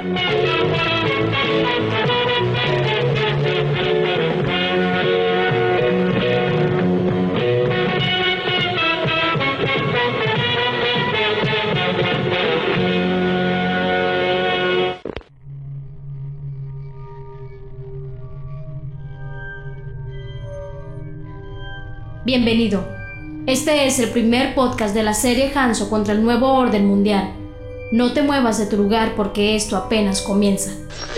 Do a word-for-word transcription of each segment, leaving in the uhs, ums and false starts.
Bienvenido. Este es el primer podcast de la serie Hanzo contra el nuevo orden mundial. No te muevas de tu lugar porque esto apenas comienza.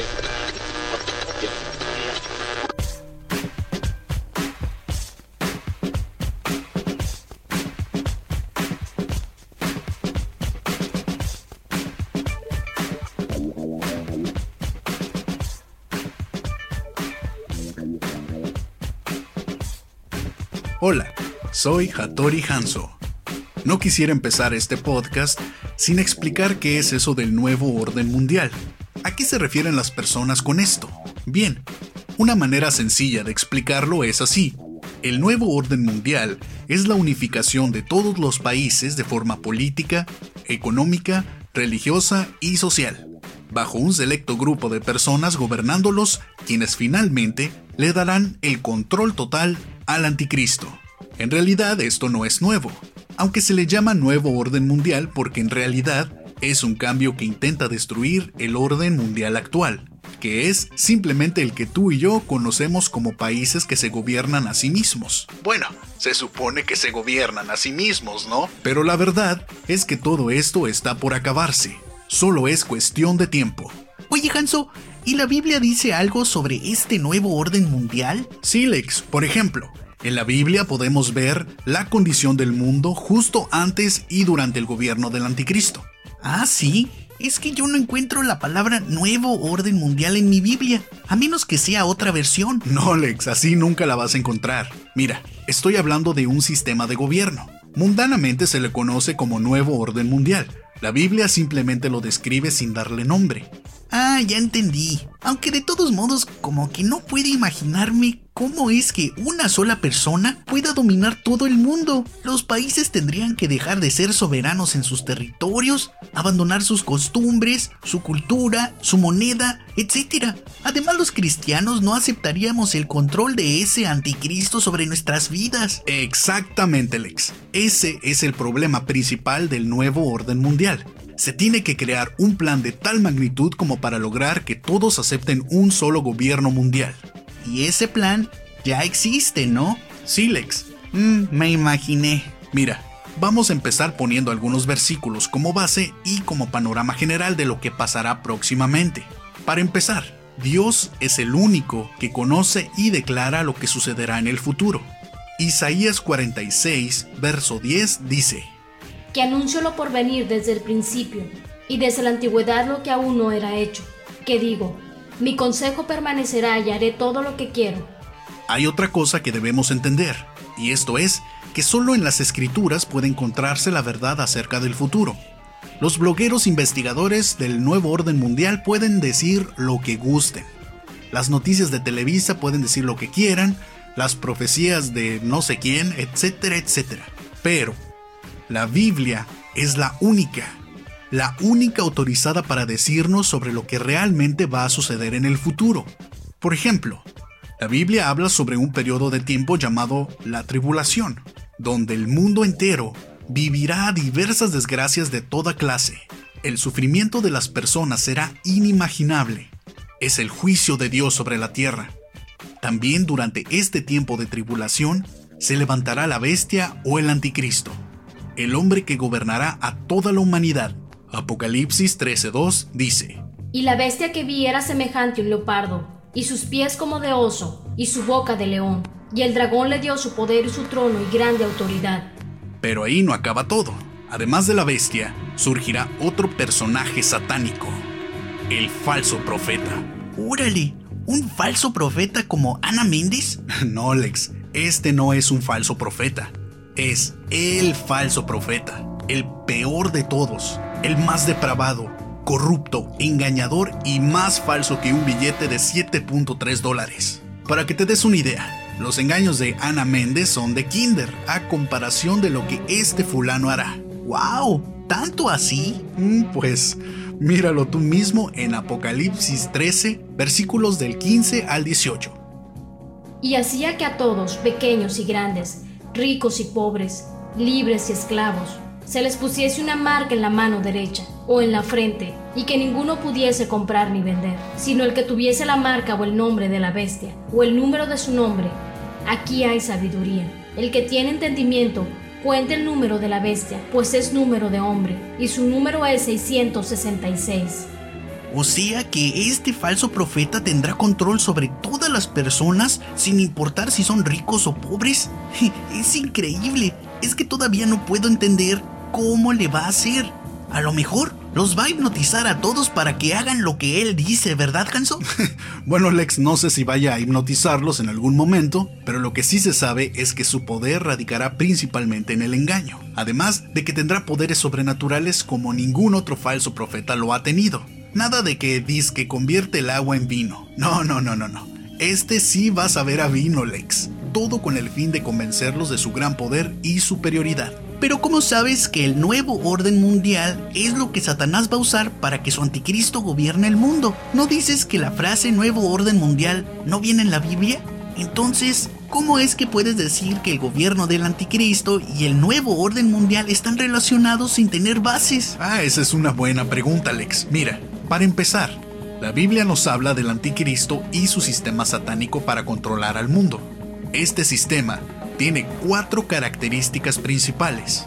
Hola, soy Hattori Hanzo. No quisiera empezar este podcast sin explicar qué es eso del nuevo orden mundial. ¿A qué se refieren las personas con esto? Bien, una manera sencilla de explicarlo es así. El nuevo orden mundial es la unificación de todos los países de forma política, económica, religiosa y social, bajo un selecto grupo de personas gobernándolos, quienes finalmente le darán el control total al anticristo. En realidad esto no es nuevo, aunque se le llama nuevo orden mundial porque en realidad es un cambio que intenta destruir el orden mundial actual, que es simplemente el que tú y yo conocemos como países que se gobiernan a sí mismos. Bueno, se supone que se gobiernan a sí mismos, ¿no? Pero la verdad es que todo esto está por acabarse, solo es cuestión de tiempo. Oye, Hanzo, ¿y la Biblia dice algo sobre este nuevo orden mundial? Sí, Lex, por ejemplo, en la Biblia podemos ver la condición del mundo justo antes y durante el gobierno del anticristo. Ah, ¿sí? Es que yo no encuentro la palabra nuevo orden mundial en mi Biblia, a menos que sea otra versión. No, Lex, así nunca la vas a encontrar. Mira, estoy hablando de un sistema de gobierno. Mundanamente se le conoce como nuevo orden mundial. La Biblia simplemente lo describe sin darle nombre. Ah, ya entendí. Aunque de todos modos, como que no puedo imaginarme cómo es que una sola persona pueda dominar todo el mundo. Los países tendrían que dejar de ser soberanos en sus territorios, abandonar sus costumbres, su cultura, su moneda, etcétera. Además, los cristianos no aceptaríamos el control de ese anticristo sobre nuestras vidas. Exactamente, Lex. Ese es el problema principal del nuevo orden mundial. Se tiene que crear un plan de tal magnitud como para lograr que todos acepten un solo gobierno mundial. Y ese plan ya existe, ¿no? Sí, Lex. Mm, me imaginé. Mira, vamos a empezar poniendo algunos versículos como base y como panorama general de lo que pasará próximamente. Para empezar, Dios es el único que conoce y declara lo que sucederá en el futuro. Isaías cuarenta y seis, verso diez dice: Que anuncio lo por venir desde el principio, y desde la antigüedad lo que aún no era hecho. Que digo, mi consejo permanecerá y haré todo lo que quiero. Hay otra cosa que debemos entender, y esto es que solo en las escrituras puede encontrarse la verdad acerca del futuro. Los blogueros investigadores del nuevo orden mundial pueden decir lo que gusten. Las noticias de Televisa pueden decir lo que quieran, las profecías de no sé quién, etcétera, etcétera. Pero la Biblia es la única, la única autorizada para decirnos sobre lo que realmente va a suceder en el futuro. Por ejemplo, la Biblia habla sobre un periodo de tiempo llamado la tribulación, donde el mundo entero vivirá diversas desgracias de toda clase. El sufrimiento de las personas será inimaginable. Es el juicio de Dios sobre la tierra. También durante este tiempo de tribulación se levantará la bestia o el anticristo, el hombre que gobernará a toda la humanidad. Apocalipsis trece dos dice: Y la bestia que vi era semejante a un leopardo, y sus pies como de oso, y su boca de león. Y el dragón le dio su poder y su trono y grande autoridad. Pero ahí no acaba todo. Además de la bestia, surgirá otro personaje satánico, el falso profeta. ¡Órale! ¿Un falso profeta como Ana Méndez? No, Lex, este no es un falso profeta. Es el falso profeta, el peor de todos, el más depravado, corrupto, engañador y más falso que un billete de siete punto tres dólares. Para que te des una idea, los engaños de Ana Méndez son de kinder, a comparación de lo que este fulano hará. ¡Wow! ¿Tanto así? Mm, pues, Míralo tú mismo en Apocalipsis trece, versículos del quince al dieciocho. Y hacía que a todos, pequeños y grandes, ricos y pobres, libres y esclavos, se les pusiese una marca en la mano derecha o en la frente, y que ninguno pudiese comprar ni vender, sino el que tuviese la marca o el nombre de la bestia, o el número de su nombre. Aquí hay sabiduría. El que tiene entendimiento, cuente el número de la bestia, pues es número de hombre, y su número es seiscientos sesenta y seis. O sea que este falso profeta tendrá control sobre todas las personas sin importar si son ricos o pobres. Es increíble. Es que todavía no puedo entender cómo le va a hacer. A lo mejor los va a hipnotizar a todos para que hagan lo que él dice, ¿verdad, Hanzo? Bueno, Lex, no sé si vaya a hipnotizarlos en algún momento, pero lo que sí se sabe es que su poder radicará principalmente en el engaño, además de que tendrá poderes sobrenaturales como ningún otro falso profeta lo ha tenido. Nada de que dice que convierte el agua en vino. No, no, no, no, no. Este sí va a saber a vino, Lex. Todo con el fin de convencerlos de su gran poder y superioridad. Pero ¿cómo sabes que el nuevo orden mundial es lo que Satanás va a usar para que su anticristo gobierne el mundo? ¿No dices que la frase nuevo orden mundial no viene en la Biblia? Entonces, ¿cómo es que puedes decir que el gobierno del anticristo y el nuevo orden mundial están relacionados sin tener bases? Ah, esa es una buena pregunta, Alex. Mira, para empezar, la Biblia nos habla del anticristo y su sistema satánico para controlar al mundo. Este sistema tiene cuatro características principales.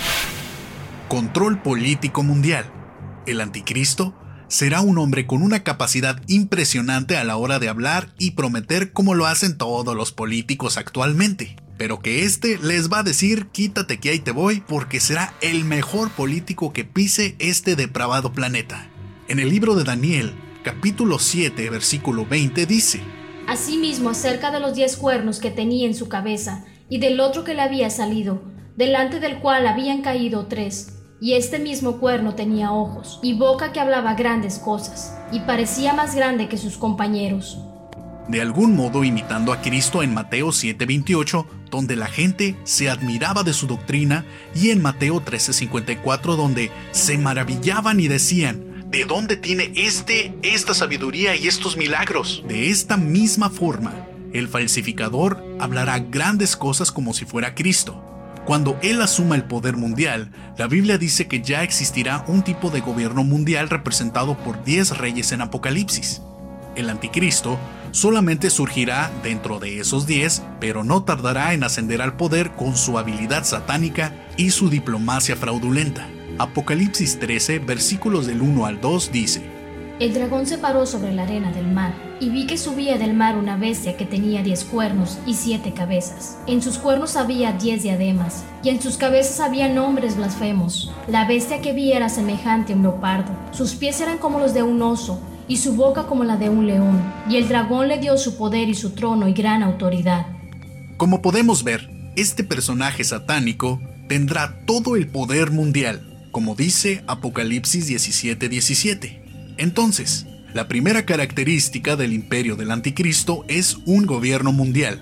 Control político mundial. El anticristo será un hombre con una capacidad impresionante a la hora de hablar y prometer como lo hacen todos los políticos actualmente, pero que este les va a decir quítate que ahí te voy porque será el mejor político que pise este depravado planeta. En el libro de Daniel, capítulo siete, versículo veinte dice: Asimismo, acerca de los diez cuernos que tenía en su cabeza y del otro que le había salido, delante del cual habían caído tres, y este mismo cuerno tenía ojos y boca que hablaba grandes cosas, y parecía más grande que sus compañeros. De algún modo imitando a Cristo en Mateo siete veintiocho, donde la gente se admiraba de su doctrina, y en Mateo trece cincuenta y cuatro, donde se maravillaban y decían: ¿de dónde tiene este esta sabiduría y estos milagros? De esta misma forma, el falsificador hablará grandes cosas como si fuera Cristo. Cuando él asuma el poder mundial, la Biblia dice que ya existirá un tipo de gobierno mundial representado por diez reyes en Apocalipsis. El anticristo solamente surgirá dentro de esos diez, pero no tardará en ascender al poder con su habilidad satánica y su diplomacia fraudulenta. Apocalipsis trece, versículos del uno al dos dice: El dragón se paró sobre la arena del mar, y vi que subía del mar una bestia que tenía diez cuernos y siete cabezas. En sus cuernos había diez diademas, y en sus cabezas había nombres blasfemos. La bestia que vi era semejante a un leopardo, sus pies eran como los de un oso, y su boca como la de un león, y el dragón le dio su poder y su trono y gran autoridad. Como podemos ver, este personaje satánico tendrá todo el poder mundial, como dice Apocalipsis diecisiete diecisiete. Entonces, la primera característica del imperio del anticristo es un gobierno mundial.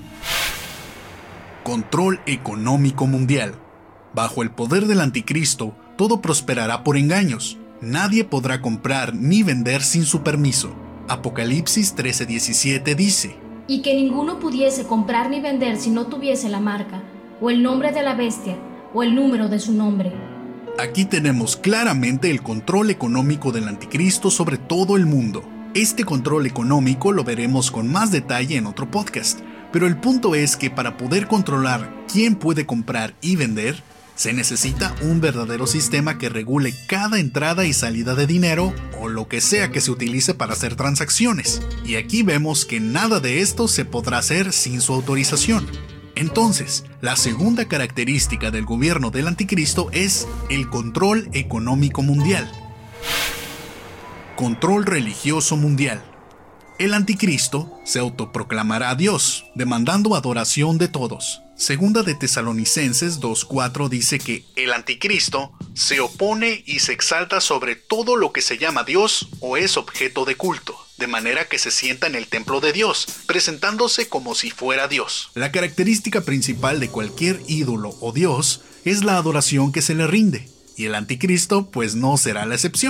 Control económico mundial. Bajo el poder del anticristo, todo prosperará por engaños. Nadie podrá comprar ni vender sin su permiso. Apocalipsis trece diecisiete dice: Y que ninguno pudiese comprar ni vender si no tuviese la marca, o el nombre de la bestia, o el número de su nombre. Aquí tenemos claramente el control económico del anticristo sobre todo el mundo. Este control económico lo veremos con más detalle en otro podcast, pero el punto es que para poder controlar quién puede comprar y vender, se necesita un verdadero sistema que regule cada entrada y salida de dinero o lo que sea que se utilice para hacer transacciones. Y aquí vemos que nada de esto se podrá hacer sin su autorización. Entonces, la segunda característica del gobierno del anticristo es el control económico mundial. Control religioso mundial. El anticristo se autoproclamará Dios, demandando adoración de todos. Segunda de Tesalonicenses dos cuatro dice que el anticristo se opone y se exalta sobre todo lo que se llama Dios o es objeto de culto, de manera que se sienta en el templo de Dios, presentándose como si fuera Dios. La característica principal de cualquier ídolo o Dios es la adoración que se le rinde, y el anticristo pues no será la excepción.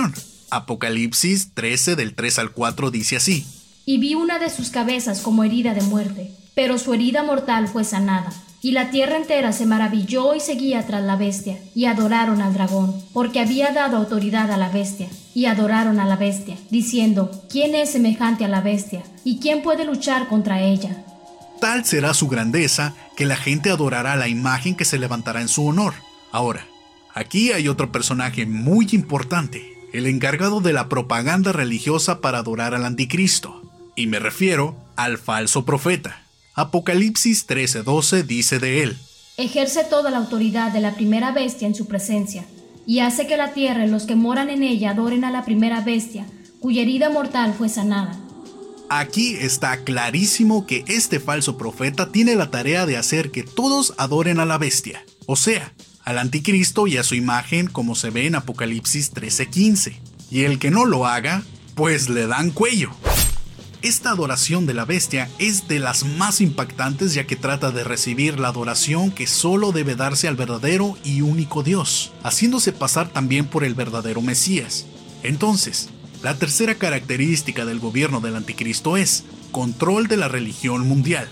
Apocalipsis trece del tres al cuatro dice así: Y vi una de sus cabezas como herida de muerte, pero su herida mortal fue sanada. Y la tierra entera se maravilló y seguía tras la bestia, y adoraron al dragón, porque había dado autoridad a la bestia, y adoraron a la bestia, diciendo: ¿Quién es semejante a la bestia? ¿Y quién puede luchar contra ella? Tal será su grandeza que la gente adorará la imagen que se levantará en su honor. Ahora, aquí hay otro personaje muy importante, el encargado de la propaganda religiosa para adorar al anticristo, y me refiero al falso profeta. Apocalipsis trece doce dice de él: Ejerce toda la autoridad de la primera bestia en su presencia, y hace que la tierra y los que moran en ella adoren a la primera bestia, cuya herida mortal fue sanada. Aquí está clarísimo que este falso profeta tiene la tarea de hacer que todos adoren a la bestia, o sea, al anticristo y a su imagen, como se ve en Apocalipsis trece quince. Y el que no lo haga, pues le dan cuello. Esta adoración de la bestia es de las más impactantes, ya que trata de recibir la adoración que solo debe darse al verdadero y único Dios, haciéndose pasar también por el verdadero Mesías. Entonces, la tercera característica del gobierno del anticristo es control de la religión mundial.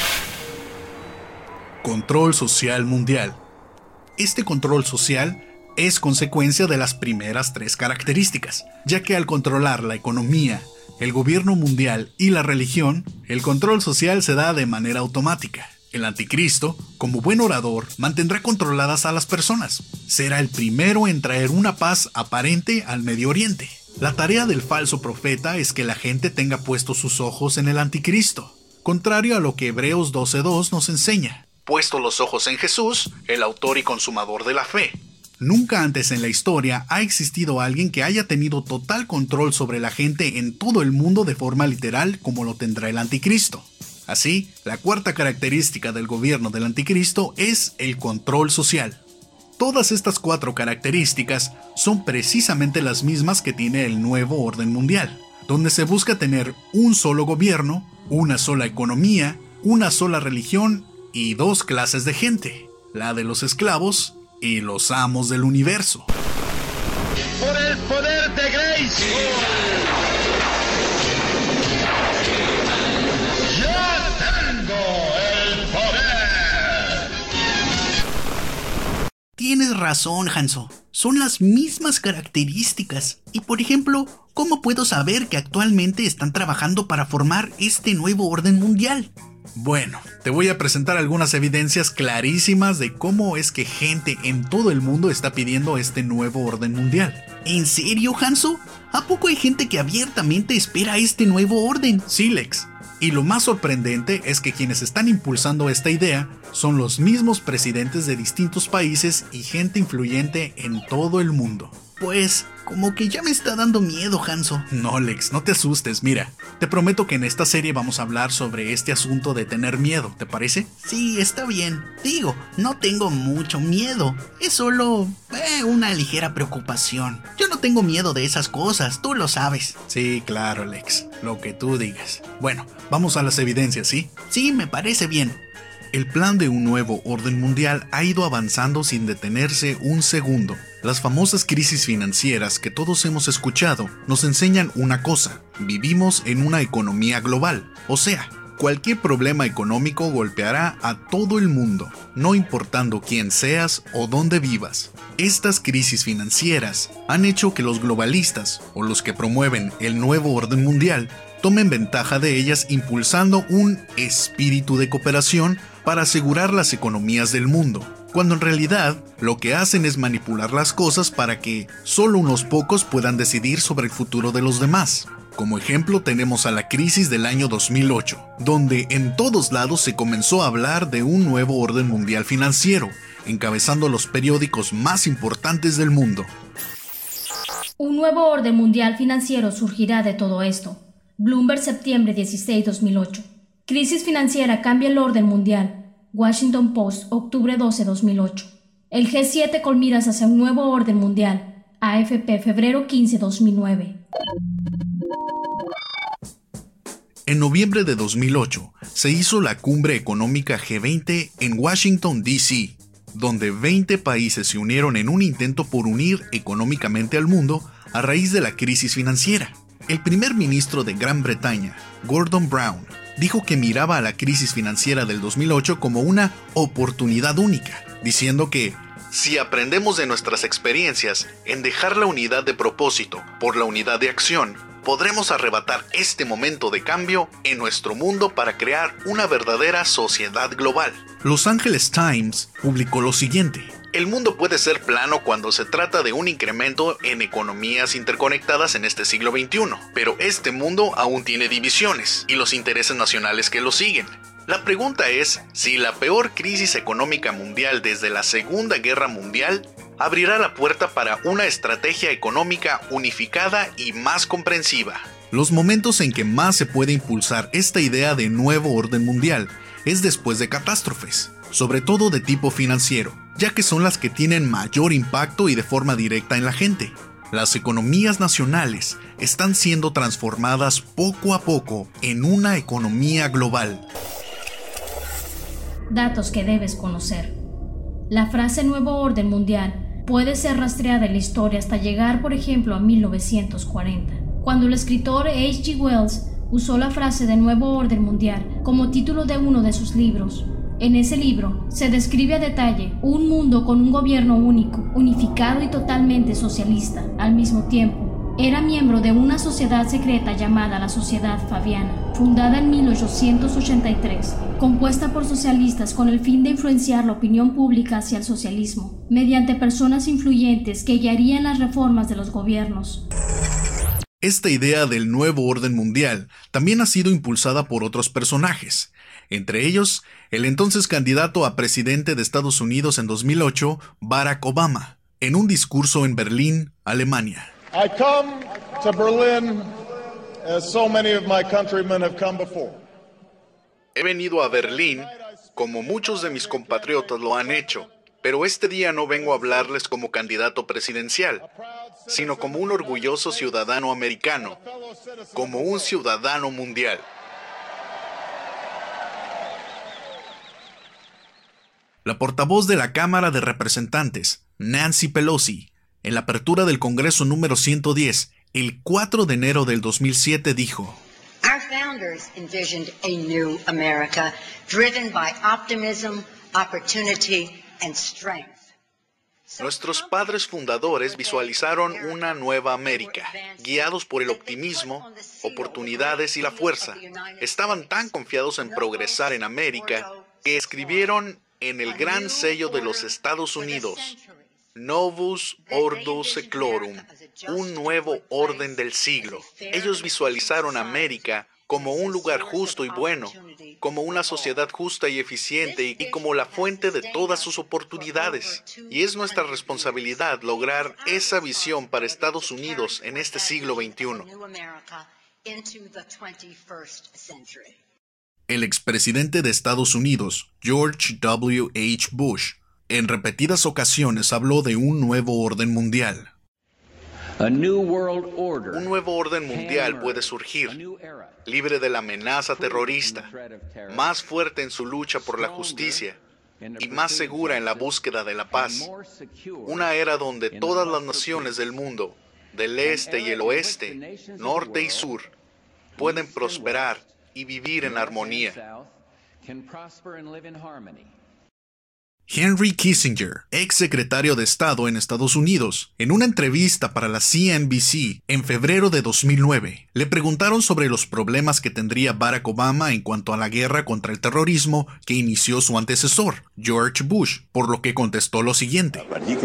Control social mundial. Este control social es consecuencia de las primeras tres características, ya que al controlar la economía, el gobierno mundial y la religión, el control social se da de manera automática. El anticristo, como buen orador, mantendrá controladas a las personas. Será el primero en traer una paz aparente al Medio Oriente. La tarea del falso profeta es que la gente tenga puestos sus ojos en el anticristo, contrario a lo que Hebreos doce dos nos enseña. Puesto los ojos en Jesús, el autor y consumador de la fe. Nunca antes en la historia ha existido alguien que haya tenido total control sobre la gente en todo el mundo de forma literal como lo tendrá el anticristo. Así, la cuarta característica del gobierno del anticristo es el control social. Todas estas cuatro características son precisamente las mismas que tiene el nuevo orden mundial, donde se busca tener un solo gobierno, una sola economía, una sola religión y dos clases de gente, la de los esclavos y los amos del universo. Por el poder de Grayskull, yo tengo el poder. Tienes razón, Hanzo. Son las mismas características. Y por ejemplo, ¿cómo puedo saber que actualmente están trabajando para formar este nuevo orden mundial? Bueno, te voy a presentar algunas evidencias clarísimas de cómo es que gente en todo el mundo está pidiendo este nuevo orden mundial. ¿En serio, Hanzo? ¿A poco hay gente que abiertamente espera este nuevo orden? Sí, Lex. Y lo más sorprendente es que quienes están impulsando esta idea son los mismos presidentes de distintos países y gente influyente en todo el mundo. Pues, como que ya me está dando miedo, Hanzo. No, Lex, no te asustes, mira. Te prometo que en esta serie vamos a hablar sobre este asunto de tener miedo, ¿te parece? Sí, está bien. Digo, no tengo mucho miedo. Es solo eh, una ligera preocupación. Yo no tengo miedo de esas cosas, tú lo sabes. Sí, claro, Lex. Lo que tú digas. Bueno, vamos a las evidencias, ¿sí? Sí, me parece bien. El plan de un nuevo orden mundial ha ido avanzando sin detenerse un segundo. Las famosas crisis financieras que todos hemos escuchado nos enseñan una cosa: vivimos en una economía global. O sea, cualquier problema económico golpeará a todo el mundo, no importando quién seas o dónde vivas. Estas crisis financieras han hecho que los globalistas, o los que promueven el nuevo orden mundial, tomen ventaja de ellas impulsando un espíritu de cooperación para asegurar las economías del mundo, cuando en realidad lo que hacen es manipular las cosas para que solo unos pocos puedan decidir sobre el futuro de los demás. Como ejemplo tenemos a la crisis del año dos mil ocho, donde en todos lados se comenzó a hablar de un nuevo orden mundial financiero, encabezando los periódicos más importantes del mundo. Un nuevo orden mundial financiero surgirá de todo esto. Bloomberg, septiembre dieciséis, dos mil ocho. Crisis financiera cambia el orden mundial. Washington Post, octubre doce, dos mil ocho. El G siete con miras hacia un nuevo orden mundial. A F P, febrero quince, dos mil nueve. En noviembre de dos mil ocho se hizo la cumbre económica G veinte en Washington, D C, donde veinte países se unieron en un intento por unir económicamente al mundo a raíz de la crisis financiera. El primer ministro de Gran Bretaña, Gordon Brown, dijo que miraba a la crisis financiera del dos mil ocho como una oportunidad única, diciendo que si aprendemos de nuestras experiencias en dejar la unidad de propósito por la unidad de acción, podremos arrebatar este momento de cambio en nuestro mundo para crear una verdadera sociedad global. Los Angeles Times publicó lo siguiente: el mundo puede ser plano cuando se trata de un incremento en economías interconectadas en este siglo veintiuno, pero este mundo aún tiene divisiones y los intereses nacionales que lo siguen. La pregunta es si la peor crisis económica mundial desde la Segunda Guerra Mundial abrirá la puerta para una estrategia económica unificada y más comprensiva. Los momentos en que más se puede impulsar esta idea de nuevo orden mundial es después de catástrofes, sobre todo de tipo financiero, ya que son las que tienen mayor impacto y de forma directa en la gente. Las economías nacionales están siendo transformadas poco a poco en una economía global. Datos que debes conocer. La frase nuevo orden mundial puede ser rastreada en la historia hasta llegar, por ejemplo, a mil novecientos cuarenta, cuando el escritor H G Wells usó la frase de nuevo orden mundial como título de uno de sus libros. En ese libro se describe a detalle un mundo con un gobierno único, unificado y totalmente socialista. Al mismo tiempo, era miembro de una sociedad secreta llamada la Sociedad Fabiana, fundada en mil ochocientos ochenta y tres, compuesta por socialistas con el fin de influenciar la opinión pública hacia el socialismo, mediante personas influyentes que guiarían las reformas de los gobiernos. Esta idea del nuevo orden mundial también ha sido impulsada por otros personajes, entre ellos el entonces candidato a presidente de Estados Unidos en dos mil ocho, Barack Obama, en un discurso en Berlín, Alemania. I come to Berlin as so many of my countrymen have come before. He venido a Berlín como muchos de mis compatriotas lo han hecho, pero este día no vengo a hablarles como candidato presidencial, sino como un orgulloso ciudadano americano, como un ciudadano mundial. La portavoz de la Cámara de Representantes, Nancy Pelosi, en la apertura del Congreso número ciento diez, el cuatro de enero del dos mil siete, dijo: Our founders envisioned a new America driven by optimism, opportunity and strength. Nuestros padres fundadores visualizaron una nueva América, guiados por el optimismo, oportunidades y la fuerza. Estaban tan confiados en progresar en América que escribieron en el gran sello de los Estados Unidos: Novus Ordo Seclorum, un nuevo orden del siglo. Ellos visualizaron a América como un lugar justo y bueno, como una sociedad justa y eficiente y como la fuente de todas sus oportunidades. Y es nuestra responsabilidad lograr esa visión para Estados Unidos en este siglo veintiuno. El expresidente de Estados Unidos, George W. H. Bush, en repetidas ocasiones habló de un nuevo orden mundial. Un nuevo orden mundial puede surgir, libre de la amenaza terrorista, más fuerte en su lucha por la justicia y más segura en la búsqueda de la paz. Una era donde todas las naciones del mundo, del este y el oeste, norte y sur, pueden prosperar y vivir en armonía. Henry Kissinger, ex secretario de Estado en Estados Unidos, en una entrevista para la C N B C en febrero de dos mil nueve, le preguntaron sobre los problemas que tendría Barack Obama en cuanto a la guerra contra el terrorismo que inició su antecesor, George Bush, por lo que contestó lo siguiente: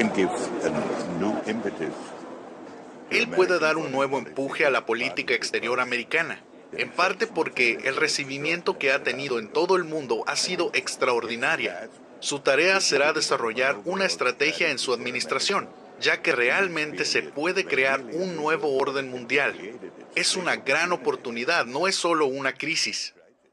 Él puede dar un nuevo empuje a la política exterior americana, en parte porque el recibimiento que ha tenido en todo el mundo ha sido extraordinaria. Su tarea será desarrollar una estrategia en su administración, ya que realmente se puede crear un nuevo orden mundial. Es una gran oportunidad, no es solo una crisis.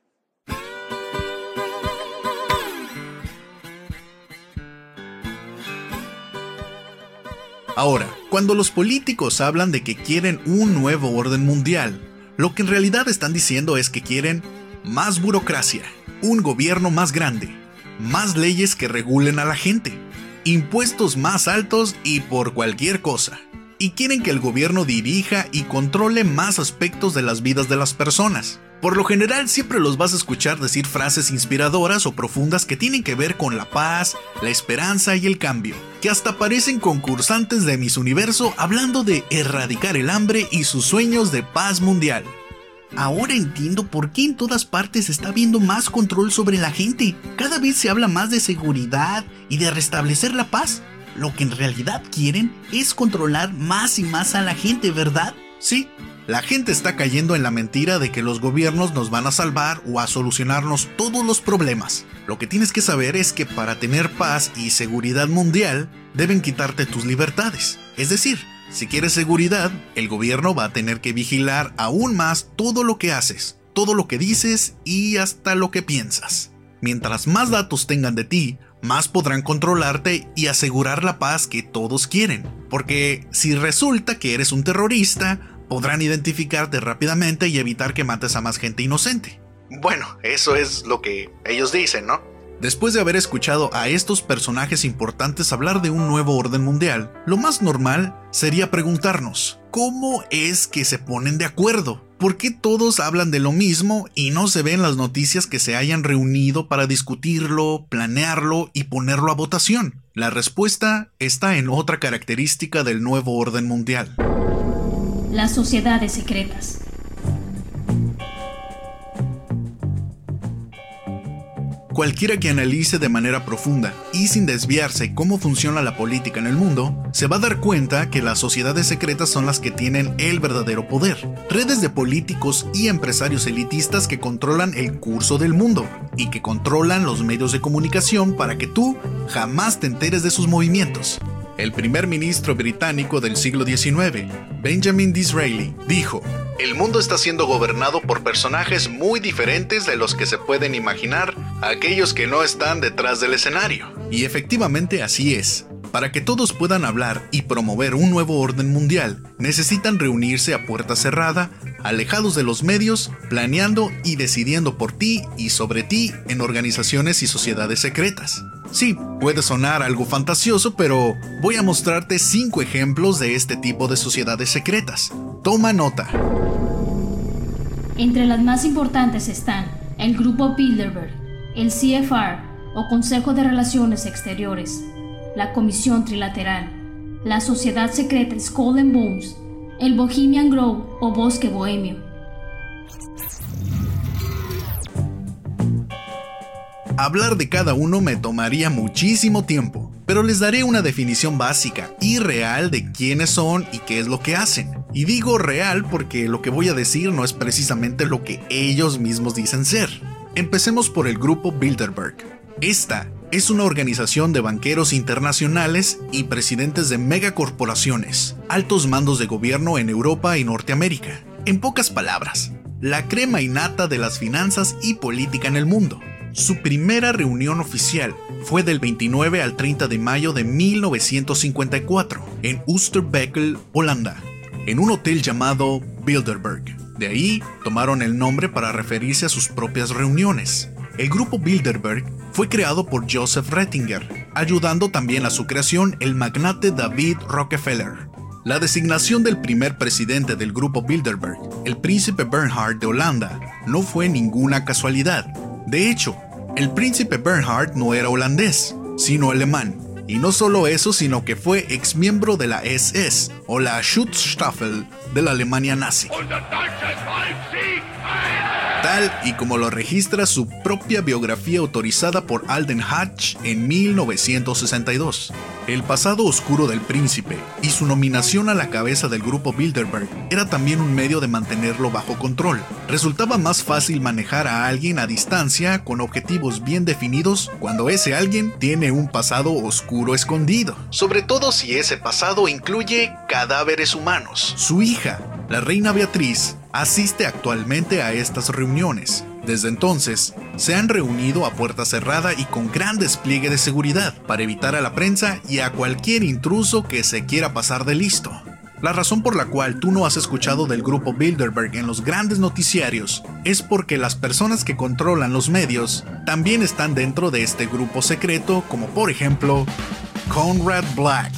Ahora, cuando los políticos hablan de que quieren un nuevo orden mundial, lo que en realidad están diciendo es que quieren más burocracia, un gobierno más grande, más leyes que regulen a la gente, impuestos más altos y por cualquier cosa. y quieren que el gobierno dirija y controle más aspectos de las vidas de las personas. Por lo general siempre los vas a escuchar decir frases inspiradoras o profundas que tienen que ver con la paz, la esperanza y el cambio, que hasta parecen concursantes de Miss Universo hablando de erradicar el hambre y sus sueños de paz mundial. Ahora entiendo por qué en todas partes está habiendo más control sobre la gente. Cada vez se habla más de seguridad y de restablecer la paz. Lo que en realidad quieren es controlar más y más a la gente, ¿verdad? Sí, la gente está cayendo en la mentira de que los gobiernos nos van a salvar o a solucionarnos todos los problemas. Lo que tienes que saber es que para tener paz y seguridad mundial, deben quitarte tus libertades. Es decir, si quieres seguridad, el gobierno va a tener que vigilar aún más todo lo que haces, todo lo que dices y hasta lo que piensas. Mientras más datos tengan de ti, más podrán controlarte y asegurar la paz que todos quieren. Porque si resulta que eres un terrorista, podrán identificarte rápidamente y evitar que mates a más gente inocente. Bueno, eso es lo que ellos dicen, ¿no? Después de haber escuchado a estos personajes importantes hablar de un nuevo orden mundial, lo más normal sería preguntarnos, ¿cómo es que se ponen de acuerdo? ¿Por qué todos hablan de lo mismo y no se ven las noticias que se hayan reunido para discutirlo, planearlo y ponerlo a votación? La respuesta está en otra característica del nuevo orden mundial. Las sociedades secretas. Cualquiera que analice de manera profunda y sin desviarse cómo funciona la política en el mundo, se va a dar cuenta que las sociedades secretas son las que tienen el verdadero poder. Redes de políticos y empresarios elitistas que controlan el curso del mundo y que controlan los medios de comunicación para que tú jamás te enteres de sus movimientos. El primer ministro británico del siglo diecinueve, Benjamin Disraeli, dijo: "El mundo está siendo gobernado por personajes muy diferentes de los que se pueden imaginar aquellos que no están detrás del escenario". Y efectivamente así es. Para que todos puedan hablar y promover un nuevo orden mundial, necesitan reunirse a puerta cerrada, alejados de los medios, planeando y decidiendo por ti y sobre ti en organizaciones y sociedades secretas. Sí, puede sonar algo fantasioso, pero voy a mostrarte cinco ejemplos de este tipo de sociedades secretas. Toma nota. Entre las más importantes están el Grupo Bilderberg, el C F R o Consejo de Relaciones Exteriores, la Comisión Trilateral, la Sociedad Secreta Skull and Bones, el Bohemian Grove o Bosque Bohemio. Hablar de cada uno me tomaría muchísimo tiempo, pero les daré una definición básica y real de quiénes son y qué es lo que hacen. Y digo real porque lo que voy a decir no es precisamente lo que ellos mismos dicen ser. Empecemos por el Grupo Bilderberg. Esta es una organización de banqueros internacionales y presidentes de megacorporaciones, altos mandos de gobierno en Europa y Norteamérica. En pocas palabras, la crema innata de las finanzas y política en el mundo. Su primera reunión oficial fue del veintinueve al treinta de mayo de mil novecientos cincuenta y cuatro en Oosterbeek, Holanda, en un hotel llamado Bilderberg. De ahí tomaron el nombre para referirse a sus propias reuniones. El grupo Bilderberg fue creado por Joseph Ratzinger, ayudando también a su creación el magnate David Rockefeller. La designación del primer presidente del grupo Bilderberg, el príncipe Bernhard de Holanda, no fue ninguna casualidad. De hecho, el príncipe Bernhard no era holandés, sino alemán. Y no solo eso, sino que fue exmiembro de la S S o la Schutzstaffel de la Alemania nazi. Tal y como lo registra su propia biografía autorizada por Alden Hatch en mil novecientos sesenta y dos. El pasado oscuro del príncipe y su nominación a la cabeza del grupo Bilderberg era también un medio de mantenerlo bajo control. Resultaba más fácil manejar a alguien a distancia con objetivos bien definidos cuando ese alguien tiene un pasado oscuro escondido. Sobre todo si ese pasado incluye cadáveres humanos. Su hija, la reina Beatriz, asiste actualmente a estas reuniones. Desde entonces, se han reunido a puerta cerrada y con gran despliegue de seguridad para evitar a la prensa y a cualquier intruso que se quiera pasar de listo. La razón por la cual tú no has escuchado del grupo Bilderberg en los grandes noticiarios es porque las personas que controlan los medios también están dentro de este grupo secreto, como por ejemplo Conrad Black.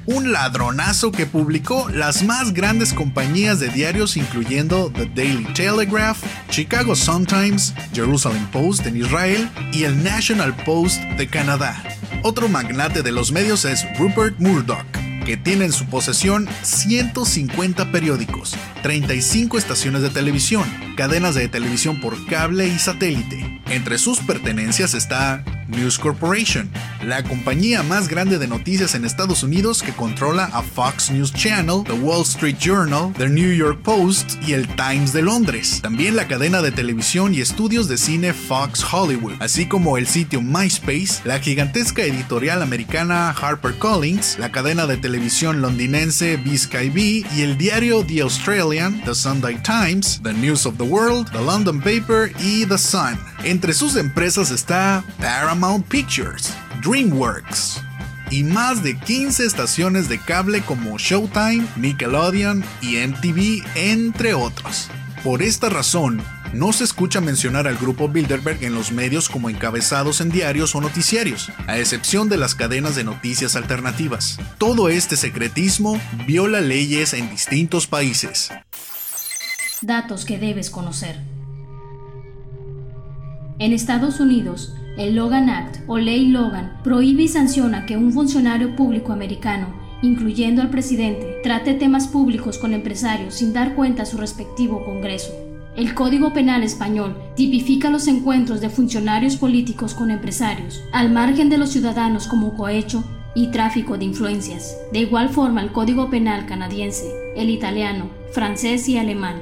un ladronazo que publicó las más grandes compañías de diarios, incluyendo The Daily Telegraph, Chicago Sun-Times, Jerusalem Post en Israel y el National Post de Canadá. Otro magnate de los medios es Rupert Murdoch, que tiene en su posesión ciento cincuenta periódicos, treinta y cinco estaciones de televisión, cadenas de televisión por cable y satélite. Entre sus pertenencias está News Corporation, la compañía más grande de noticias en Estados Unidos que controla a Fox News Channel, The Wall Street Journal, The New York Post y el Times de Londres. También la cadena de televisión y estudios de cine Fox Hollywood, así como el sitio MySpace, la gigantesca editorial americana HarperCollins, la cadena de televisión londinense B Sky B y el diario The Australian, The Sunday Times, The News of the World, The London Paper y The Sun. Entre sus empresas está Paramount Pictures, DreamWorks y más de quince estaciones de cable como Showtime, Nickelodeon y M T V, entre otros. Por esta razón, no se escucha mencionar al grupo Bilderberg en los medios como encabezados en diarios o noticiarios, a excepción de las cadenas de noticias alternativas. Todo este secretismo viola leyes en distintos países. Datos que debes conocer. En Estados Unidos, el Logan Act o Ley Logan prohíbe y sanciona que un funcionario público americano, incluyendo al presidente, trate temas públicos con empresarios sin dar cuenta a su respectivo Congreso. El Código Penal español tipifica los encuentros de funcionarios políticos con empresarios, al margen de los ciudadanos, como cohecho y tráfico de influencias. De igual forma, el Código Penal canadiense, el italiano, francés y alemán.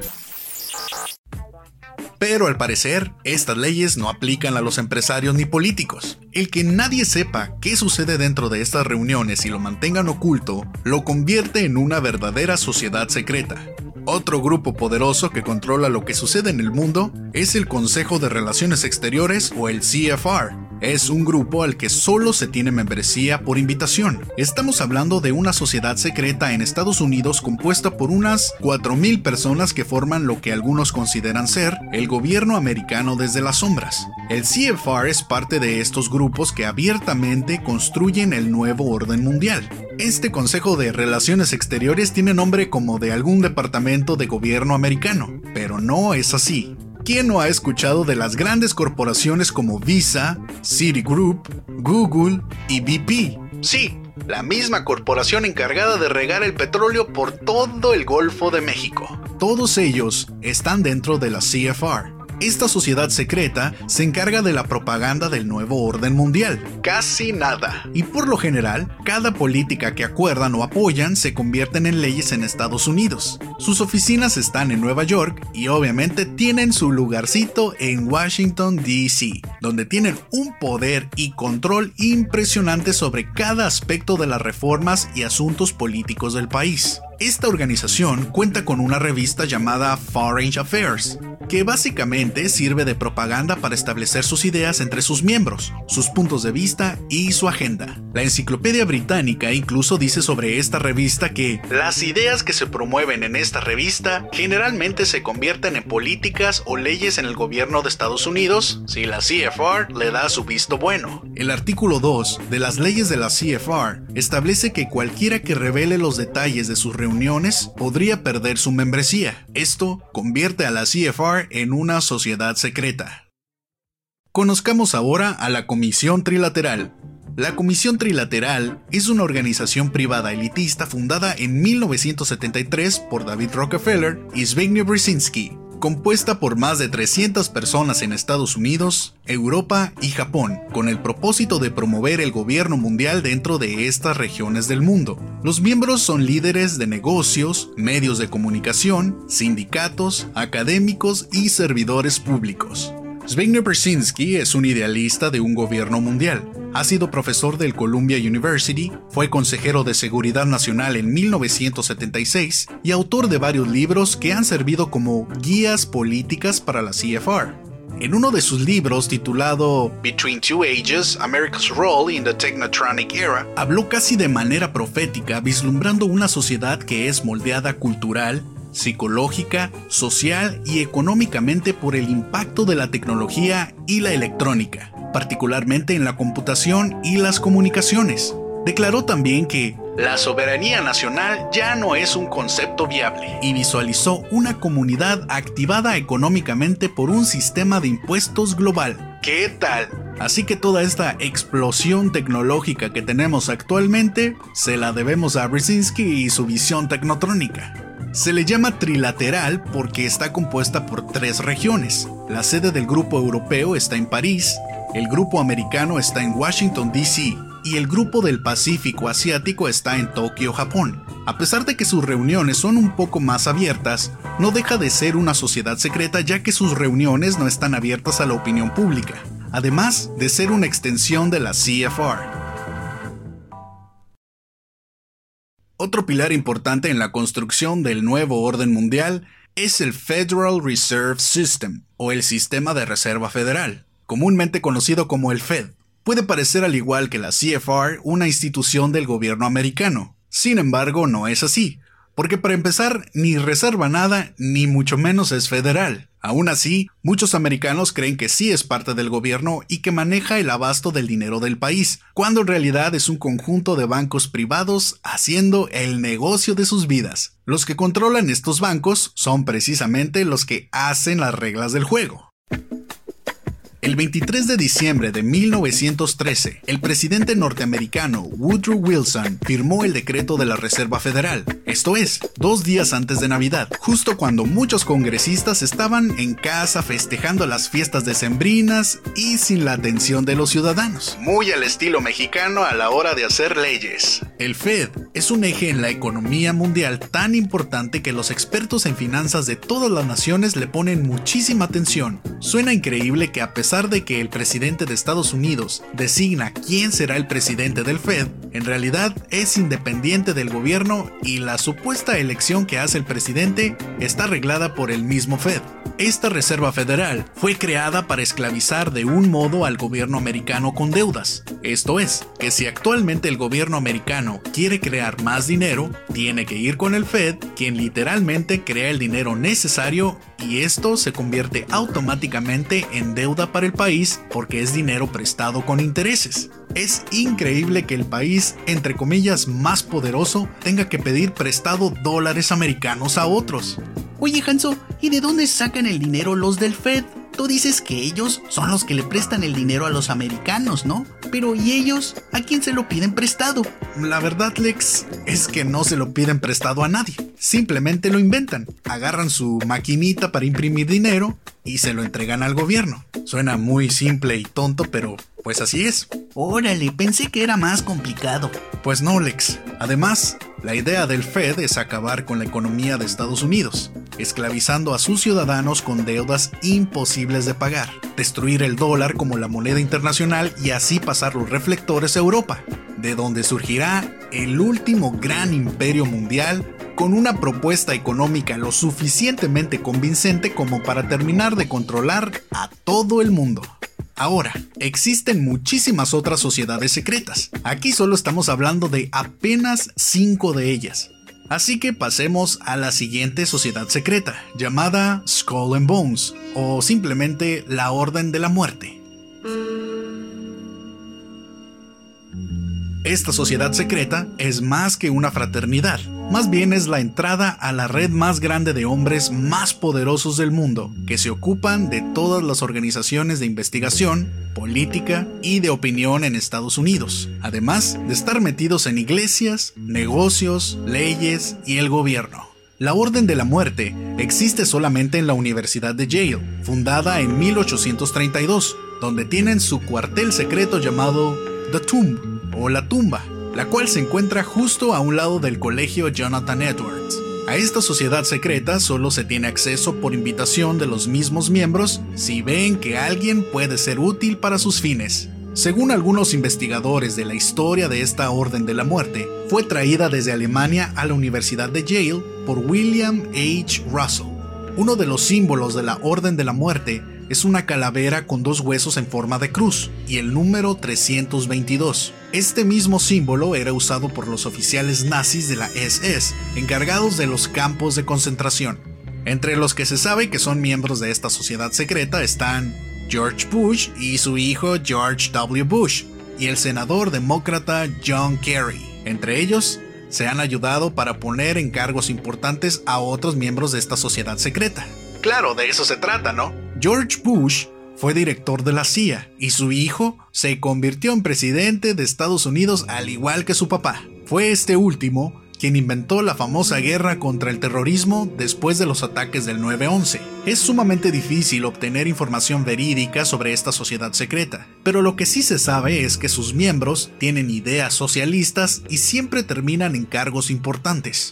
Pero al parecer, estas leyes no aplican a los empresarios ni políticos. El que nadie sepa qué sucede dentro de estas reuniones y lo mantengan oculto, lo convierte en una verdadera sociedad secreta. Otro grupo poderoso que controla lo que sucede en el mundo es el Consejo de Relaciones Exteriores o el C F R. Es un grupo al que solo se tiene membresía por invitación. Estamos hablando de una sociedad secreta en Estados Unidos compuesta por unas cuatro mil personas que forman lo que algunos consideran ser el gobierno americano desde las sombras. El C F R es parte de estos grupos que abiertamente construyen el nuevo orden mundial. Este Consejo de Relaciones Exteriores tiene nombre como de algún departamento de gobierno americano, pero no es así. ¿Quién no ha escuchado de las grandes corporaciones como Visa, Citigroup, Google y B P? Sí, la misma corporación encargada de regar el petróleo por todo el Golfo de México. Todos ellos están dentro de la C F R. Esta sociedad secreta se encarga de la propaganda del nuevo orden mundial. Casi nada. Y por lo general, cada política que acuerdan o apoyan se convierten en leyes en Estados Unidos. Sus oficinas están en Nueva York y obviamente tienen su lugarcito en Washington, D C, donde tienen un poder y control impresionante sobre cada aspecto de las reformas y asuntos políticos del país. Esta organización cuenta con una revista llamada Foreign Affairs, que básicamente sirve de propaganda para establecer sus ideas entre sus miembros, sus puntos de vista y su agenda. La Enciclopedia Británica incluso dice sobre esta revista que las ideas que se promueven en esta revista generalmente se convierten en políticas o leyes en el gobierno de Estados Unidos si la C F R le da su visto bueno. El artículo dos de las leyes de la C F R establece que cualquiera que revele los detalles de sus reuniones podría perder su membresía. Esto convierte a la C F R en una sociedad secreta. Conozcamos ahora a la Comisión Trilateral. La Comisión Trilateral es una organización privada elitista fundada en mil novecientos setenta y tres por David Rockefeller y Zbigniew Brzezinski, compuesta por más de trescientas personas en Estados Unidos, Europa y Japón, con el propósito de promover el gobierno mundial dentro de estas regiones del mundo. Los miembros son líderes de negocios, medios de comunicación, sindicatos, académicos y servidores públicos. Zbigniew Brzezinski es un idealista de un gobierno mundial. Ha sido profesor del Columbia University, fue consejero de Seguridad Nacional en mil novecientos setenta y seis y autor de varios libros que han servido como guías políticas para la C F R. En uno de sus libros titulado Between Two Ages, America's Role in the Technotronic Era, habló casi de manera profética, vislumbrando una sociedad que es moldeada cultural, psicológica, social y económicamente por el impacto de la tecnología y la electrónica, particularmente en la computación y las comunicaciones. Declaró también que la soberanía nacional ya no es un concepto viable y visualizó una comunidad activada económicamente por un sistema de impuestos global. ¿Qué tal? Así que toda esta explosión tecnológica que tenemos actualmente se la debemos a Brzezinski y su visión tecnotrónica. Se le llama trilateral porque está compuesta por tres regiones. La sede del grupo europeo está en París, el grupo americano está en Washington, D C y el grupo del Pacífico Asiático está en Tokio, Japón. A pesar de que sus reuniones son un poco más abiertas, no deja de ser una sociedad secreta ya que sus reuniones no están abiertas a la opinión pública, además de ser una extensión de la C F R. Otro pilar importante en la construcción del nuevo orden mundial es el Federal Reserve System, o el Sistema de Reserva Federal, comúnmente conocido como el Fed. Puede parecer, al igual que la C F R, una institución del gobierno americano. Sin embargo, no es así, porque para empezar, ni reserva nada, ni mucho menos es federal. Aún así, muchos americanos creen que sí es parte del gobierno y que maneja el abasto del dinero del país, cuando en realidad es un conjunto de bancos privados haciendo el negocio de sus vidas. Los que controlan estos bancos son precisamente los que hacen las reglas del juego. El veintitrés de diciembre de mil novecientos trece, el presidente norteamericano Woodrow Wilson firmó el decreto de la Reserva Federal, esto es, dos días antes de Navidad, justo cuando muchos congresistas estaban en casa festejando las fiestas decembrinas y sin la atención de los ciudadanos. Muy al estilo mexicano a la hora de hacer leyes. El Fed es un eje en la economía mundial tan importante que los expertos en finanzas de todas las naciones le ponen muchísima atención. Suena increíble que a pesar de que el presidente de Estados Unidos designa quién será el presidente del Fed, en realidad es independiente del gobierno y la supuesta elección que hace el presidente está arreglada por el mismo Fed. Esta Reserva Federal fue creada para esclavizar de un modo al gobierno americano con deudas. Esto es, que si actualmente el gobierno americano quiere crear más dinero, tiene que ir con el Fed, quien literalmente crea el dinero necesario, y esto se convierte automáticamente en deuda para el país porque es dinero prestado con intereses. Es increíble que el país, entre comillas, más poderoso tenga que pedir prestado dólares americanos a otros. Oye, Hanzo, ¿y de dónde sacan el dinero los del Fed? Tú dices que ellos son los que le prestan el dinero a los americanos, ¿no? Pero ¿y ellos? ¿A quién se lo piden prestado? La verdad, Lex, es que no se lo piden prestado a nadie. Simplemente lo inventan. Agarran su maquinita para imprimir dinero y se lo entregan al gobierno. Suena muy simple y tonto, pero pues así es. Órale, pensé que era más complicado. Pues no, Lex. Además, la idea del Fed es acabar con la economía de Estados Unidos, esclavizando a sus ciudadanos con deudas imposibles de pagar, destruir el dólar como la moneda internacional y así pasar los reflectores a Europa, de donde surgirá el último gran imperio mundial con una propuesta económica lo suficientemente convincente como para terminar de controlar a todo el mundo. Ahora, existen muchísimas otras sociedades secretas. Aquí solo estamos hablando de apenas cinco de ellas. Así que pasemos a la siguiente sociedad secreta, llamada Skull and Bones, o simplemente la Orden de la Muerte. Esta sociedad secreta es más que una fraternidad, más bien es la entrada a la red más grande de hombres más poderosos del mundo, que se ocupan de todas las organizaciones de investigación, política y de opinión en Estados Unidos, además de estar metidos en iglesias, negocios, leyes y el gobierno. La Orden de la Muerte existe solamente en la Universidad de Yale, fundada en mil ochocientos treinta y dos, donde tienen su cuartel secreto llamado The Tomb, o la tumba, la cual se encuentra justo a un lado del colegio Jonathan Edwards. A esta sociedad secreta solo se tiene acceso por invitación de los mismos miembros si ven que alguien puede ser útil para sus fines. Según algunos investigadores de la historia de esta Orden de la Muerte, fue traída desde Alemania a la Universidad de Yale por William H. Russell. Uno de los símbolos de la Orden de la Muerte es una calavera con dos huesos en forma de cruz y el número trescientos veintidós. Este mismo símbolo era usado por los oficiales nazis de la ese ese, encargados de los campos de concentración. Entre los que se sabe que son miembros de esta sociedad secreta están George Bush y su hijo George doble u. Bush, y el senador demócrata John Kerry. Entre ellos se han ayudado para poner en cargos importantes a otros miembros de esta sociedad secreta. Claro, de eso se trata, ¿no? George Bush fue director de la C I A y su hijo se convirtió en presidente de Estados Unidos al igual que su papá. Fue este último quien inventó la famosa guerra contra el terrorismo después de los ataques del nueve once. Es sumamente difícil obtener información verídica sobre esta sociedad secreta, pero lo que sí se sabe es que sus miembros tienen ideas socialistas y siempre terminan en cargos importantes.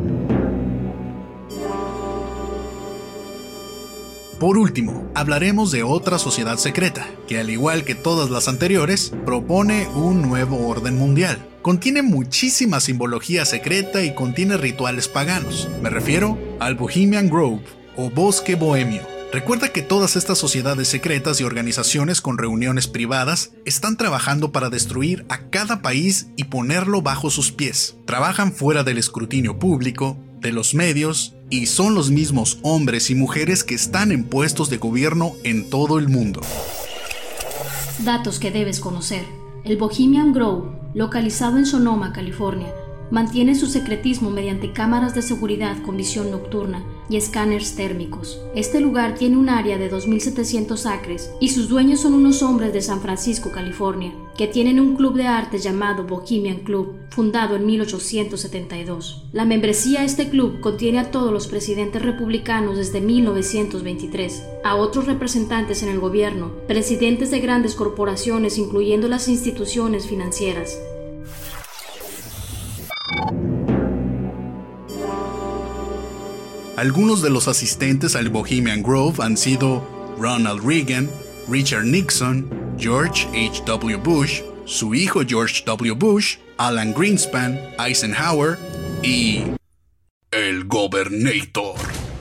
Por último, hablaremos de otra sociedad secreta, que al igual que todas las anteriores, propone un nuevo orden mundial. Contiene muchísima simbología secreta y contiene rituales paganos. Me refiero al Bohemian Grove, o Bosque Bohemio. Recuerda que todas estas sociedades secretas y organizaciones con reuniones privadas están trabajando para destruir a cada país y ponerlo bajo sus pies. Trabajan fuera del escrutinio público, de los medios, y son los mismos hombres y mujeres que están en puestos de gobierno en todo el mundo. Datos que debes conocer. El Bohemian Grove, localizado en Sonoma, California, mantiene su secretismo mediante cámaras de seguridad con visión nocturna y escáneres térmicos. Este lugar tiene un área de dos mil setecientos acres y sus dueños son unos hombres de San Francisco, California, que tienen un club de arte llamado Bohemian Club, fundado en mil ochocientos setenta y dos. La membresía a este club contiene a todos los presidentes republicanos desde mil novecientos veintitrés, a otros representantes en el gobierno, presidentes de grandes corporaciones incluyendo las instituciones financieras. Algunos de los asistentes al Bohemian Grove han sido Ronald Reagan, Richard Nixon, George H W Bush, su hijo George W Bush, Alan Greenspan, Eisenhower y el Gobernator,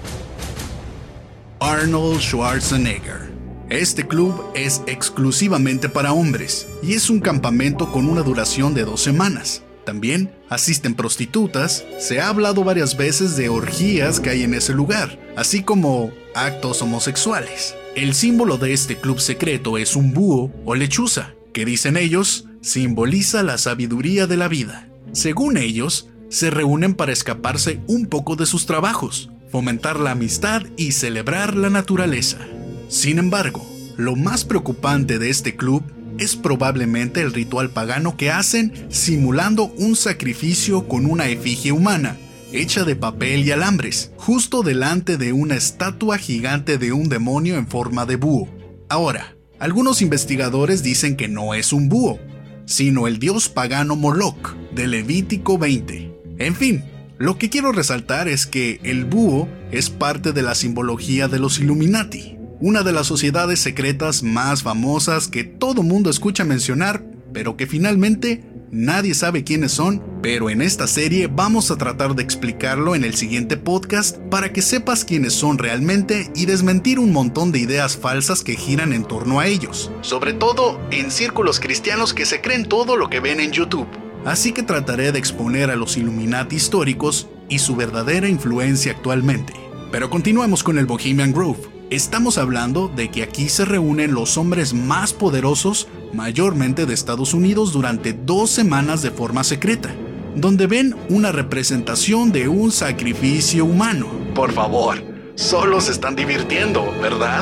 Arnold Schwarzenegger. Este club es exclusivamente para hombres y es un campamento con una duración de dos semanas. También asisten prostitutas, se ha hablado varias veces de orgías que hay en ese lugar, así como actos homosexuales. El símbolo de este club secreto es un búho o lechuza, que dicen ellos, simboliza la sabiduría de la vida. Según ellos, se reúnen para escaparse un poco de sus trabajos, fomentar la amistad y celebrar la naturaleza. Sin embargo, lo más preocupante de este club es probablemente el ritual pagano que hacen simulando un sacrificio con una efigie humana, hecha de papel y alambres, justo delante de una estatua gigante de un demonio en forma de búho. Ahora, algunos investigadores dicen que no es un búho, sino el dios pagano Moloch, de Levítico veinte. En fin, lo que quiero resaltar es que el búho es parte de la simbología de los Illuminati, una de las sociedades secretas más famosas que todo mundo escucha mencionar, pero que finalmente nadie sabe quiénes son, pero en esta serie vamos a tratar de explicarlo en el siguiente podcast para que sepas quiénes son realmente y desmentir un montón de ideas falsas que giran en torno a ellos, sobre todo en círculos cristianos que se creen todo lo que ven en YouTube. Así que trataré de exponer a los Illuminati históricos y su verdadera influencia actualmente. Pero continuemos con el Bohemian Grove. Estamos hablando de que aquí se reúnen los hombres más poderosos, mayormente de Estados Unidos, durante dos semanas de forma secreta, donde ven una representación de un sacrificio humano. Por favor, solo se están divirtiendo, ¿verdad?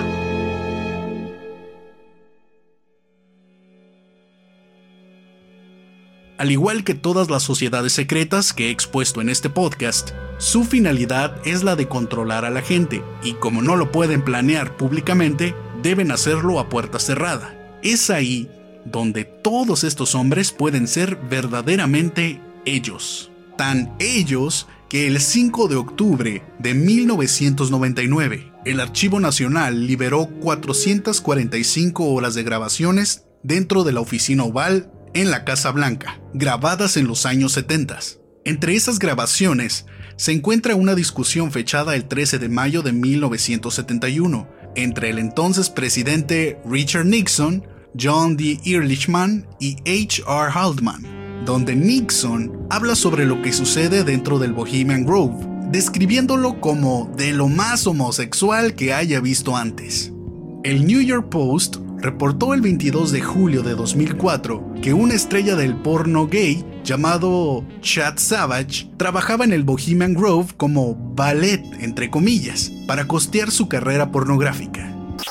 Al igual que todas las sociedades secretas que he expuesto en este podcast, su finalidad es la de controlar a la gente, y como no lo pueden planear públicamente, deben hacerlo a puerta cerrada. Es ahí donde todos estos hombres pueden ser verdaderamente ellos. Tan ellos que el cinco de octubre de mil novecientos noventa y nueve, el Archivo Nacional liberó cuatrocientas cuarenta y cinco horas de grabaciones dentro de la oficina oval en la Casa Blanca, grabadas en los años setenta. Entre esas grabaciones se encuentra una discusión fechada el trece de mayo de mil novecientos setenta y uno entre el entonces presidente Richard Nixon, John D. Ehrlichman y H R Haldeman, donde Nixon habla sobre lo que sucede dentro del Bohemian Grove, describiéndolo como de lo más homosexual que haya visto antes. El New York Post reportó el veintidós de julio de dos mil cuatro que una estrella del porno gay llamado Chad Savage trabajaba en el Bohemian Grove como ballet, entre comillas, para costear su carrera pornográfica.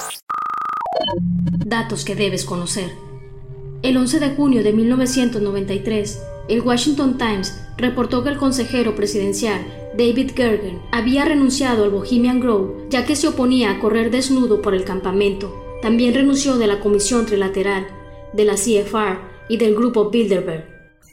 Datos que debes conocer. El once de junio de mil novecientos noventa y tres, el Washington Times reportó que el consejero presidencial David Gergen había renunciado al Bohemian Grove ya que se oponía a correr desnudo por el campamento. También renunció de la Comisión Trilateral, de la C F R y del Grupo Bilderberg.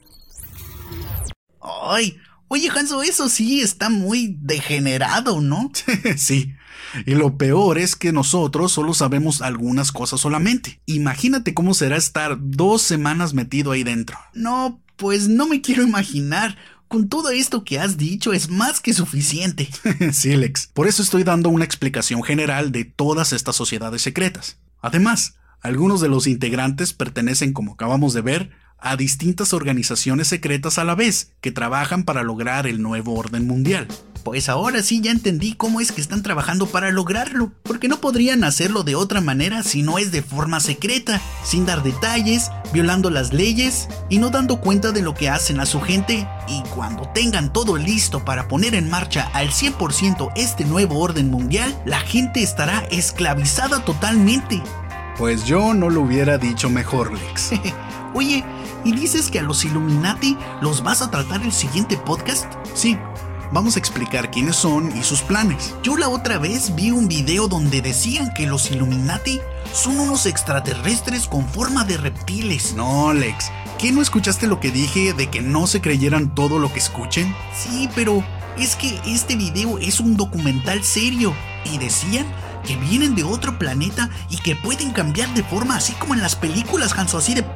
Ay, oye Hanzo, eso sí está muy degenerado, ¿no? Sí. Y lo peor es que nosotros solo sabemos algunas cosas solamente. Imagínate cómo será estar dos semanas metido ahí dentro. No, pues no me quiero imaginar. Con todo esto que has dicho es más que suficiente. Sí, Lex. Por eso estoy dando una explicación general de todas estas sociedades secretas. Además, algunos de los integrantes pertenecen, como acabamos de ver, a distintas organizaciones secretas a la vez que trabajan para lograr el nuevo orden mundial. Pues ahora sí ya entendí cómo es que están trabajando para lograrlo, porque no podrían hacerlo de otra manera si no es de forma secreta, sin dar detalles, violando las leyes y no dando cuenta de lo que hacen a su gente. Y cuando tengan todo listo para poner en marcha al cien por ciento este nuevo orden mundial, la gente estará esclavizada totalmente. Pues yo no lo hubiera dicho mejor, Lex. Oye, ¿y dices que a los Illuminati los vas a tratar el siguiente podcast? Sí. Vamos a explicar quiénes son y sus planes. Yo la otra vez vi un video donde decían que los Illuminati son unos extraterrestres con forma de reptiles. No, Lex. ¿Qué no escuchaste lo que dije de que no se creyeran todo lo que escuchen? Sí, pero es que este video es un documental serio. Y decían que vienen de otro planeta y que pueden cambiar de forma así como en las películas, Hanzo, así de...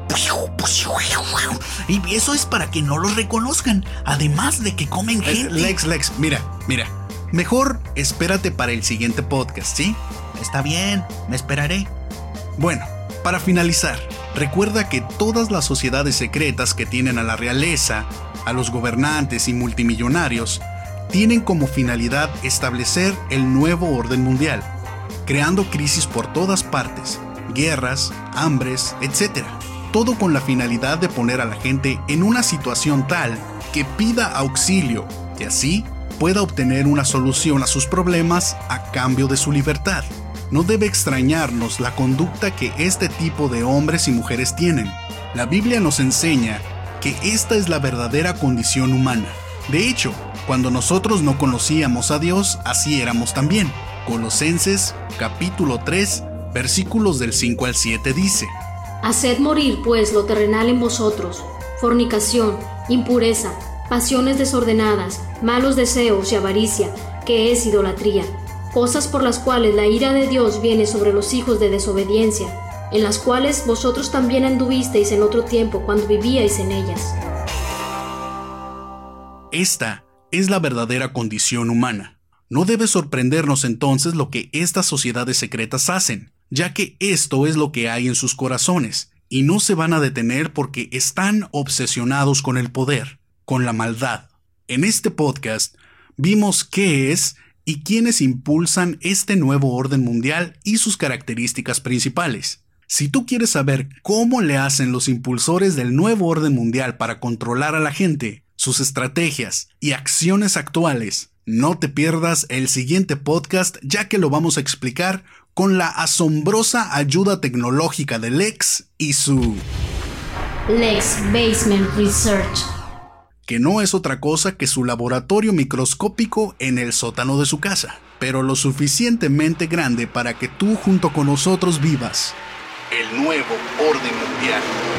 Y eso es para que no los reconozcan, además de que comen gente. Lex, Lex, mira, mira. Mejor espérate para el siguiente podcast, ¿sí? Está bien, me esperaré. Bueno, para finalizar, recuerda que todas las sociedades secretas que tienen a la realeza, a los gobernantes y multimillonarios, tienen como finalidad establecer el nuevo orden mundial, creando crisis por todas partes, guerras, hambres, etcétera. Todo con la finalidad de poner a la gente en una situación tal que pida auxilio y así pueda obtener una solución a sus problemas a cambio de su libertad. No debe extrañarnos la conducta que este tipo de hombres y mujeres tienen. La Biblia nos enseña que esta es la verdadera condición humana. De hecho, cuando nosotros no conocíamos a Dios, así éramos también. Colosenses, capítulo tres, versículos del cinco al siete dice: Haced morir pues lo terrenal en vosotros, fornicación, impureza, pasiones desordenadas, malos deseos y avaricia, que es idolatría, cosas por las cuales la ira de Dios viene sobre los hijos de desobediencia, en las cuales vosotros también anduvisteis en otro tiempo cuando vivíais en ellas. Esta es la verdadera condición humana. No debe sorprendernos entonces lo que estas sociedades secretas hacen, ya que esto es lo que hay en sus corazones, y no se van a detener porque están obsesionados con el poder, con la maldad. En este podcast vimos qué es y quiénes impulsan este nuevo orden mundial y sus características principales. Si tú quieres saber cómo le hacen los impulsores del nuevo orden mundial para controlar a la gente, sus estrategias y acciones actuales, no te pierdas el siguiente podcast, ya que lo vamos a explicar con la asombrosa ayuda tecnológica de Lex y su Lex Basement Research, que no es otra cosa que su laboratorio microscópico en el sótano de su casa, pero lo suficientemente grande para que tú junto con nosotros vivas el nuevo orden mundial.